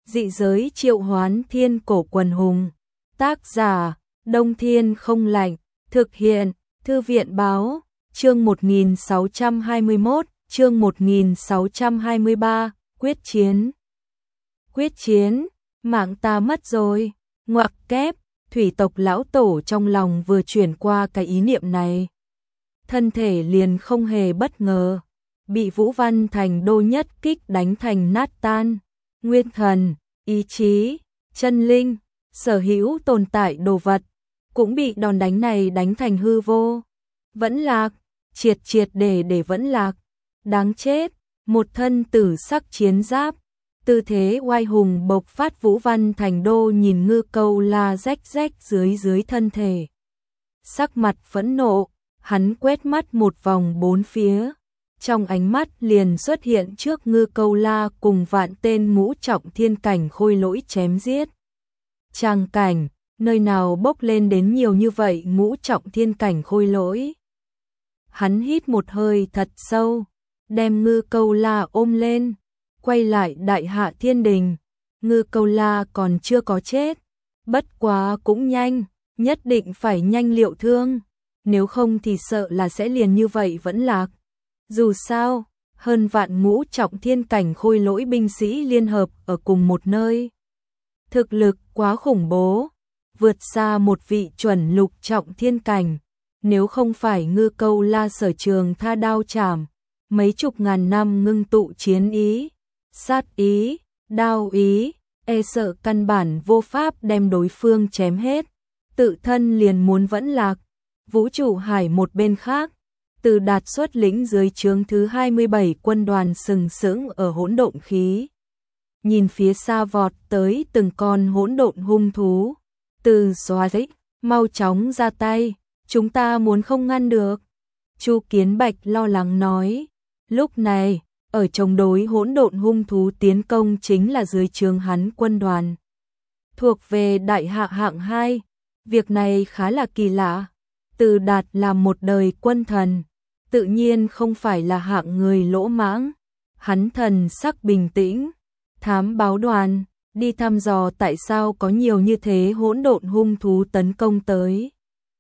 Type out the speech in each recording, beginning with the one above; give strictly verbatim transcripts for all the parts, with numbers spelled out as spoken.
Dị giới triệu hoán thiên cổ quần hùng. Tác giả, Đông Thiên không lạnh. Thực hiện, Thư viện báo. Chương một nghìn sáu trăm hai mươi mốt, chương một nghìn sáu trăm hai mươi ba, quyết chiến. Quyết chiến, mạng ta mất rồi. Ngoặc kép, thủy tộc lão tổ trong lòng vừa chuyển qua cái ý niệm này. Thân thể liền không hề bất ngờ, bị Vũ Văn Thành Đô nhất kích đánh thành nát tan. Nguyên thần, ý chí, chân linh, sở hữu tồn tại đồ vật, cũng bị đòn đánh này đánh thành hư vô. Vẫn lạc, triệt triệt để để vẫn lạc. Đáng chết, một thân tử sắc chiến giáp, tư thế oai hùng bộc phát. Vũ Văn Thành Đô nhìn Ngư Câu La rách rách dưới dưới thân thể. Sắc mặt phẫn nộ, hắn quét mắt một vòng bốn phía. Trong ánh mắt liền xuất hiện trước Ngư Câu La cùng vạn tên ngũ trọng thiên cảnh khôi lỗi chém giết. Tràng cảnh, nơi nào bốc lên đến nhiều như vậy ngũ trọng thiên cảnh khôi lỗi. Hắn hít một hơi thật sâu, đem Ngư Câu La ôm lên, quay lại Đại Hạ Thiên Đình. Ngư Câu La còn chưa có chết, bất quá cũng nhanh, nhất định phải nhanh liệu thương, nếu không thì sợ là sẽ liền như vậy vẫn lạc. Dù sao, hơn vạn ngũ trọng thiên cảnh khôi lỗi binh sĩ liên hợp ở cùng một nơi. Thực lực quá khủng bố, vượt xa một vị chuẩn lục trọng thiên cảnh. Nếu không phải Ngư Câu La sở trường tha đao chảm, mấy chục ngàn năm ngưng tụ chiến ý, sát ý, đao ý, e sợ căn bản vô pháp đem đối phương chém hết, tự thân liền muốn vẫn lạc. Vũ trụ hải một bên khác, Từ Đạt xuất lĩnh dưới trướng thứ hai mươi bảy quân đoàn sừng sững ở hỗn độn khí. Nhìn phía xa vọt tới từng con hỗn độn hung thú. Từ xóa giấy, mau chóng ra tay, chúng ta muốn không ngăn được. Chu Kiến Bạch lo lắng nói. Lúc này, ở chống đối hỗn độn hung thú tiến công chính là dưới trướng hắn quân đoàn. Thuộc về Đại Hạ hạng hai, việc này khá là kỳ lạ. Từ Đạt là một đời quân thần, tự nhiên không phải là hạng người lỗ mãng. Hắn thần sắc bình tĩnh, thám báo đoàn, đi thăm dò tại sao có nhiều như thế hỗn độn hung thú tấn công tới.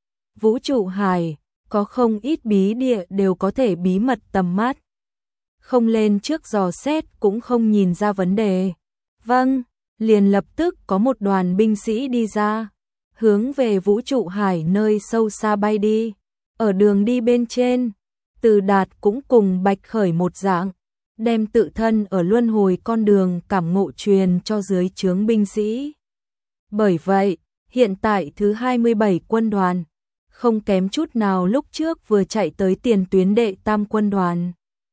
Vũ trụ hải, có không ít bí địa đều có thể bí mật tầm mắt. Không lên trước dò xét cũng không nhìn ra vấn đề. Vâng, liền lập tức có một đoàn binh sĩ đi ra, hướng về vũ trụ hải nơi sâu xa bay đi. Ở đường đi bên trên, Từ Đạt cũng cùng Bạch Khởi một dạng, đem tự thân ở luân hồi con đường cảm ngộ truyền cho dưới trướng binh sĩ. Bởi vậy, hiện tại thứ hai mươi bảy quân đoàn, không kém chút nào lúc trước vừa chạy tới tiền tuyến đệ tam quân đoàn.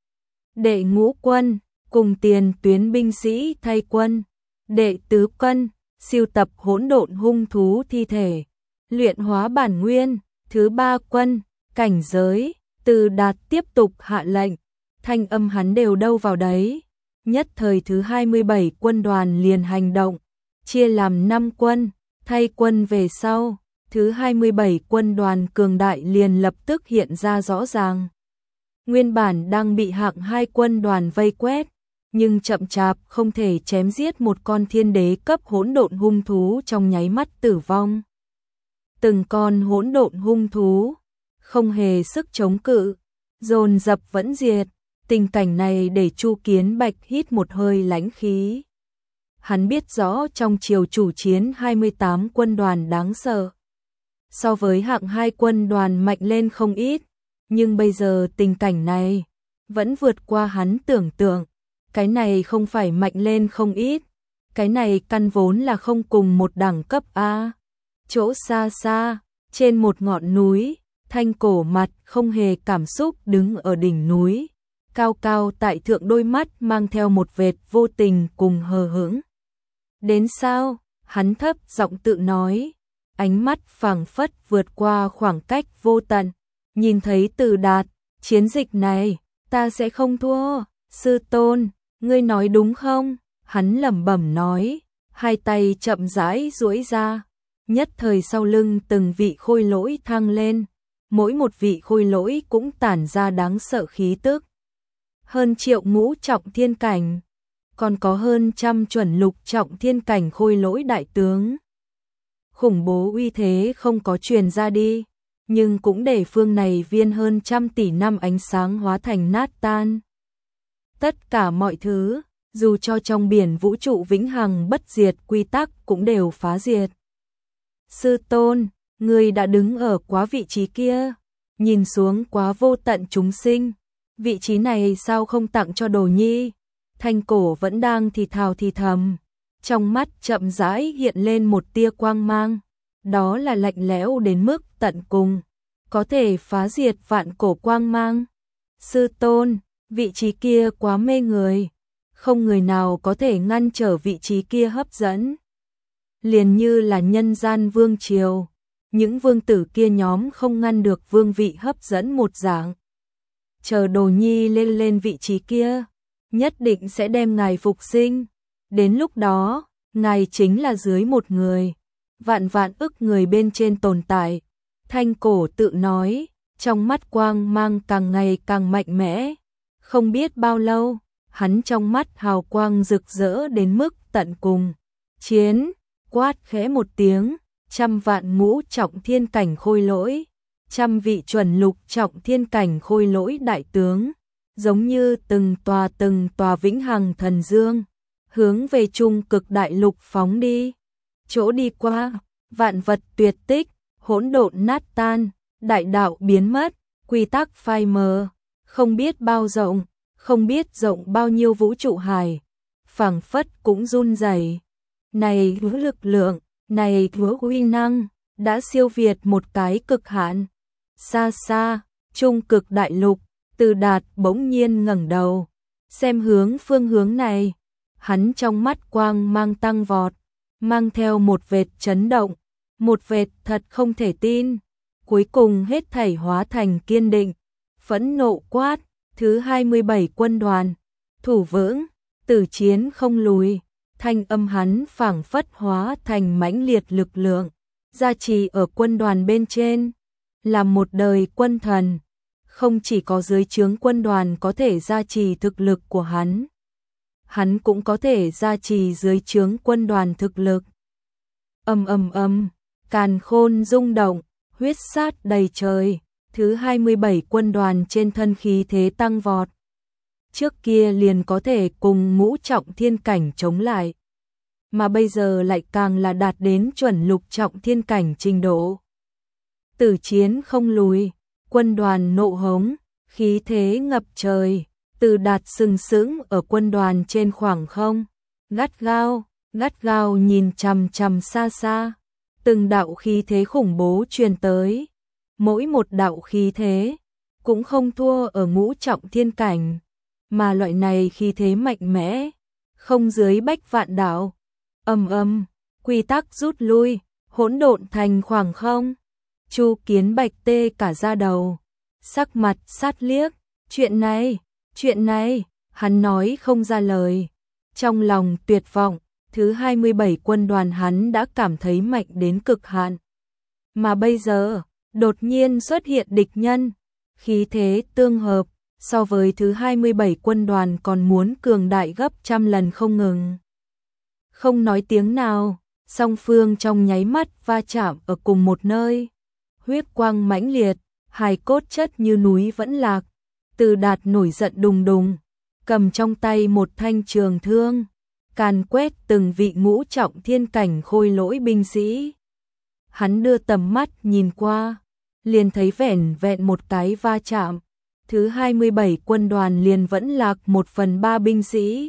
Đệ ngũ quân, cùng tiền tuyến binh sĩ thay quân. Đệ tứ quân, siêu tập hỗn độn hung thú thi thể, luyện hóa bản nguyên. Thứ ba quân, cảnh giới. Từ Đạt tiếp tục hạ lệnh, thanh âm hắn đều đâu vào đấy. Nhất thời thứ hai mươi bảy quân đoàn liền hành động, chia làm năm quân, thay quân về sau. Thứ hai mươi bảy quân đoàn cường đại liền lập tức hiện ra rõ ràng. Nguyên bản đang bị hạng hai quân đoàn vây quét, nhưng chậm chạp không thể chém giết một con thiên đế cấp hỗn độn hung thú trong nháy mắt tử vong. Từng con hỗn độn hung thú, không hề sức chống cự, dồn dập vẫn diệt. Tình cảnh này để Chu Kiến Bạch hít một hơi lãnh khí. Hắn biết rõ trong triều chủ chiến hai mươi tám quân đoàn đáng sợ. So với hạng hai quân đoàn mạnh lên không ít, nhưng bây giờ tình cảnh này vẫn vượt qua hắn tưởng tượng. Cái này không phải mạnh lên không ít, cái này căn vốn là không cùng một đẳng cấp a. Chỗ xa xa, trên một ngọn núi, Thanh Cổ mặt không hề cảm xúc đứng ở đỉnh núi, cao cao tại thượng, đôi mắt mang theo một vệt vô tình cùng hờ hững. Đến sao? Hắn thấp giọng tự nói, ánh mắt phảng phất vượt qua khoảng cách vô tận. Nhìn thấy Từ Đạt, chiến dịch này, ta sẽ không thua. Sư tôn, ngươi nói đúng không? Hắn lẩm bẩm nói, hai tay chậm rãi duỗi ra. Nhất thời sau lưng từng vị khôi lỗi thăng lên, mỗi một vị khôi lỗi cũng tản ra đáng sợ khí tức. Hơn triệu ngũ trọng thiên cảnh, còn có hơn trăm chuẩn lục trọng thiên cảnh khôi lỗi đại tướng. Khủng bố uy thế không có truyền ra đi, nhưng cũng để phương này viên hơn trăm tỷ năm ánh sáng hóa thành nát tan. Tất cả mọi thứ, dù cho trong biển vũ trụ vĩnh hằng bất diệt quy tắc cũng đều phá diệt. Sư tôn, người đã đứng ở quá vị trí kia, nhìn xuống quá vô tận chúng sinh, vị trí này sao không tặng cho Đồ Nhi? Thanh Cổ vẫn đang thì thào thì thầm, trong mắt chậm rãi hiện lên một tia quang mang, đó là lạnh lẽo đến mức tận cùng, có thể phá diệt vạn cổ quang mang. Sư tôn, vị trí kia quá mê người, không người nào có thể ngăn trở vị trí kia hấp dẫn. Liền như là nhân gian vương triều, những vương tử kia nhóm không ngăn được vương vị hấp dẫn một dạng. Chờ Đồ Nhi lên lên vị trí kia, nhất định sẽ đem ngài phục sinh. Đến lúc đó, ngài chính là dưới một người, vạn vạn ức người bên trên tồn tại. Thanh Cổ tự nói, trong mắt quang mang càng ngày càng mạnh mẽ. Không biết bao lâu, hắn trong mắt hào quang rực rỡ đến mức tận cùng. Chiến, quát khẽ một tiếng, trăm vạn ngũ trọng thiên cảnh khôi lỗi, trăm vị chuẩn lục trọng thiên cảnh khôi lỗi đại tướng, giống như từng tòa từng tòa vĩnh hằng thần dương, hướng về trung cực đại lục phóng đi. Chỗ đi qua, vạn vật tuyệt tích, hỗn độn nát tan, đại đạo biến mất, quy tắc phai mờ, không biết bao rộng, không biết rộng bao nhiêu vũ trụ hải, phảng phất cũng run rẩy. Này hứa lực lượng, này hứa uy năng, đã siêu việt một cái cực hạn. Xa xa, trung cực đại lục, Từ Đạt bỗng nhiên ngẩng đầu, xem hướng phương hướng này, hắn trong mắt quang mang tăng vọt, mang theo một vệt chấn động, một vệt thật không thể tin, cuối cùng hết thảy hóa thành kiên định, phẫn nộ quát, thứ hai mươi bảy quân đoàn, thủ vững, tử chiến không lùi. Thanh âm hắn phảng phất hóa thành mãnh liệt lực lượng, gia trì ở quân đoàn bên trên, là một đời quân thần, không chỉ có dưới trướng quân đoàn có thể gia trì thực lực của hắn, hắn cũng có thể gia trì dưới trướng quân đoàn thực lực. Ầm ầm ầm, càn khôn rung động, huyết sát đầy trời, thứ hai mươi bảy quân đoàn trên thân khí thế tăng vọt. Trước kia liền có thể cùng ngũ trọng thiên cảnh chống lại, mà bây giờ lại càng là đạt đến chuẩn lục trọng thiên cảnh trình độ. Tử chiến không lùi, quân đoàn nộ hống, khí thế ngập trời, Từ Đạt sừng sững ở quân đoàn trên khoảng không, gắt gao, gắt gao nhìn chằm chằm xa xa, từng đạo khí thế khủng bố truyền tới, mỗi một đạo khí thế cũng không thua ở ngũ trọng thiên cảnh. Mà loại này khí thế mạnh mẽ, không dưới bách vạn đạo. Ầm ầm, quy tắc rút lui, hỗn độn thành khoảng không. Chu Kiến Bạch tê cả da đầu, sắc mặt sát liếc, chuyện này, chuyện này, hắn nói không ra lời. Trong lòng tuyệt vọng, thứ hai mươi bảy quân đoàn hắn đã cảm thấy mạnh đến cực hạn. Mà bây giờ, đột nhiên xuất hiện địch nhân, khí thế tương hợp, so với thứ hai mươi bảy quân đoàn còn muốn cường đại gấp trăm lần không ngừng. Không nói tiếng nào, song phương trong nháy mắt va chạm ở cùng một nơi. Huyết quang mãnh liệt, hài cốt chất như núi vẫn lạc. Từ Đạt nổi giận đùng đùng, cầm trong tay một thanh trường thương, càn quét từng vị ngũ trọng thiên cảnh khôi lỗi binh sĩ. Hắn đưa tầm mắt nhìn qua, liền thấy vẻn vẹn một cái va chạm, thứ hai mươi bảy quân đoàn liền vẫn lạc một phần ba binh sĩ.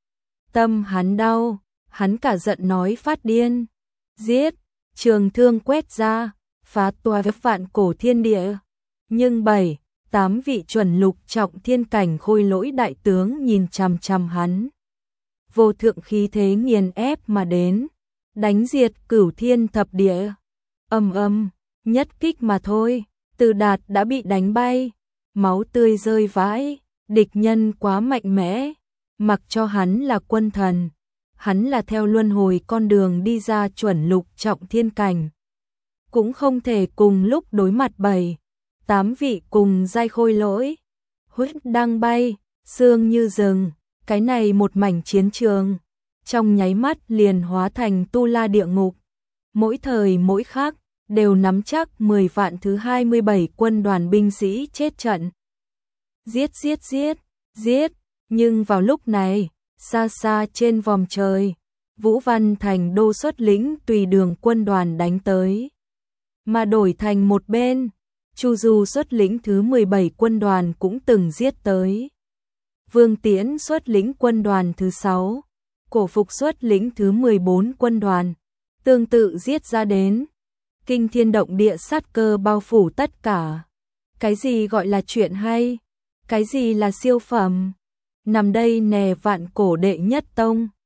Tâm hắn đau, hắn cả giận nói phát điên, giết, trường thương quét ra, phá toái vạn cổ thiên địa. Nhưng bảy, tám vị chuẩn lục trọng thiên cảnh khôi lỗi đại tướng nhìn chằm chằm hắn. Vô thượng khí thế nghiền ép mà đến, đánh diệt cửu thiên thập địa. Ầm ầm, nhất kích mà thôi, Từ Đạt đã bị đánh bay, máu tươi rơi vãi, địch nhân quá mạnh mẽ, mặc cho hắn là quân thần, hắn là theo luân hồi con đường đi ra chuẩn lục trọng thiên cảnh, cũng không thể cùng lúc đối mặt bảy, tám vị cùng giai khôi lỗi. Huyết đang bay, xương như rừng, Cái này một mảnh chiến trường, trong nháy mắt liền hóa thành tu la địa ngục. Mỗi thời mỗi khắc đều nắm chắc mười vạn thứ hai mươi bảy quân đoàn binh sĩ chết trận. Giết giết giết, giết, nhưng vào lúc này, xa xa trên vòm trời, Vũ Văn Thành Đô xuất lĩnh tùy đường quân đoàn đánh tới. Mà đổi thành một bên, Chu Du xuất lĩnh thứ mười bảy quân đoàn cũng từng giết tới. Vương Tiễn xuất lĩnh quân đoàn thứ sáu, Cổ Phục xuất lĩnh thứ mười bốn quân đoàn, tương tự giết ra đến. Kinh thiên động địa sát cơ bao phủ tất cả. Cái gì gọi là chuyện hay? Cái gì là siêu phẩm? Nằm đây nè vạn cổ đệ nhất tông.